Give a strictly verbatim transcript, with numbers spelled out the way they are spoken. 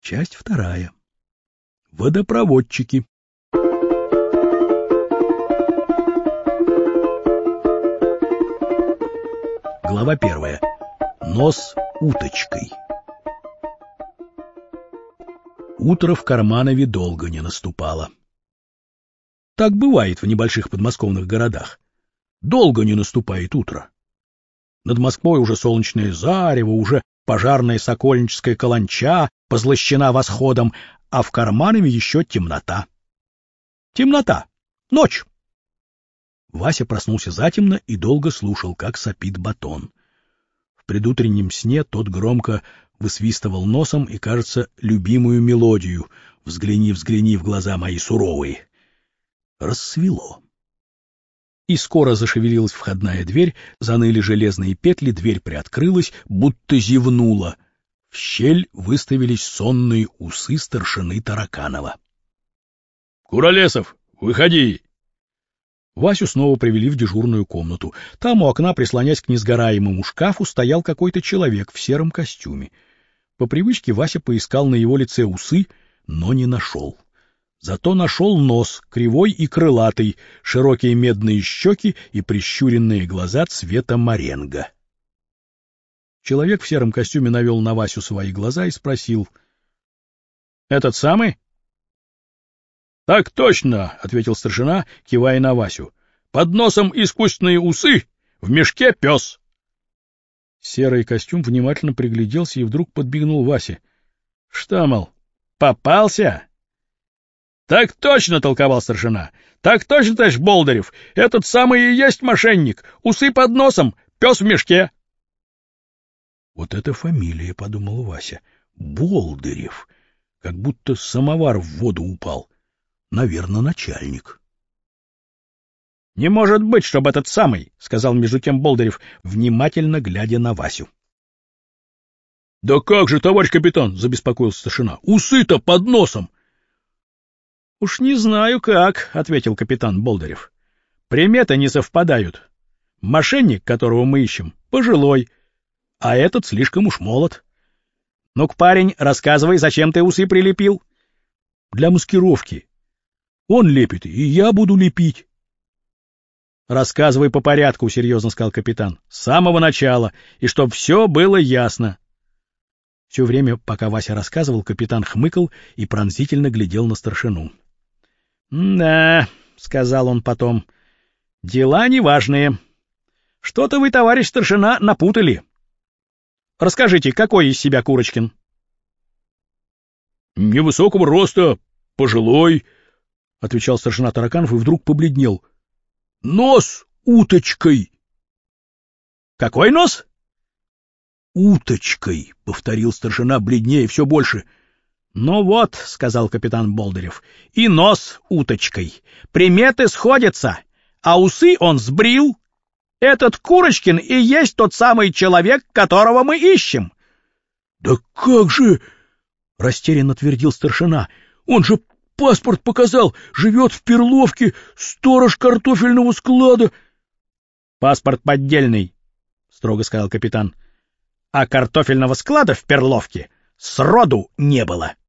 Часть вторая. Водопроводчики. Глава первая. Нос уточкой. Утро в Карманове долго не наступало. Так бывает в небольших подмосковных городах. Долго не наступает утро. Над Москвой уже солнечное зарево, уже пожарная сокольническая каланча позлощена восходом, а в Карманове еще темнота. Темнота. Ночь. Вася проснулся затемно и долго слушал, как сопит Батон. В предутреннем сне тот громко высвистывал носом и, кажется, любимую мелодию «Взгляни, взгляни в глаза мои суровые». Рассвело. И скоро зашевелилась входная дверь, заныли железные петли, дверь приоткрылась, будто зевнула. В щель выставились сонные усы старшины Тараканова. — Куролесов, выходи! Васю снова привели в дежурную комнату. Там у окна, прислонясь к несгораемому шкафу, стоял какой-то человек в сером костюме. По привычке Вася поискал на его лице усы, но не нашел. Зато нашел нос, кривой и крылатый, широкие медные щеки и прищуренные глаза цвета моренго. Человек в сером костюме навел на Васю свои глаза и спросил: — Этот самый? — Так точно, — ответил старшина, кивая на Васю. — Под носом искусственные усы, в мешке пес. Серый костюм внимательно пригляделся и вдруг подбегнул Васе. — Что, мол, попался? — Так точно, — толковал старшина. — Так точно, товарищ Болдырев. Этот самый и есть мошенник. Усы под носом, пес в мешке. — Вот это фамилия, — подумал Вася. — Болдырев. Как будто самовар в воду упал. Наверное, начальник. — Не может быть, чтобы этот самый, — сказал между тем Болдырев, внимательно глядя на Васю. — Да как же, товарищ капитан, — забеспокоился старшина. — Усы-то под носом. — Уж не знаю как, — ответил капитан Болдырев. — Приметы не совпадают. Мошенник, которого мы ищем, пожилой, а этот слишком уж молод. Ну-ка, парень, рассказывай, зачем ты усы прилепил? — Для маскировки. Он лепит, и я буду лепить. — Рассказывай по порядку, — серьезно сказал капитан, — с самого начала, и чтоб все было ясно. Все время, пока Вася рассказывал, капитан хмыкал и пронзительно глядел на старшину. — Да, — сказал он потом, — дела неважные. Что-то вы, товарищ старшина, напутали. Расскажите, какой из себя Курочкин? — Невысокого роста, пожилой, — отвечал старшина Тараканов и вдруг побледнел. — Нос уточкой. — Какой нос? — Уточкой, — повторил старшина бледнее все больше. — Ну вот, — сказал капитан Болдырев, — и нос уточкой. Приметы сходятся, а усы он сбрил. Этот Курочкин и есть тот самый человек, которого мы ищем. — Да как же, — растерянно твердил старшина, — он же паспорт показал, живет в Перловке, сторож картофельного склада. — Паспорт поддельный, — строго сказал капитан. — А картофельного склада в Перловке сроду не было.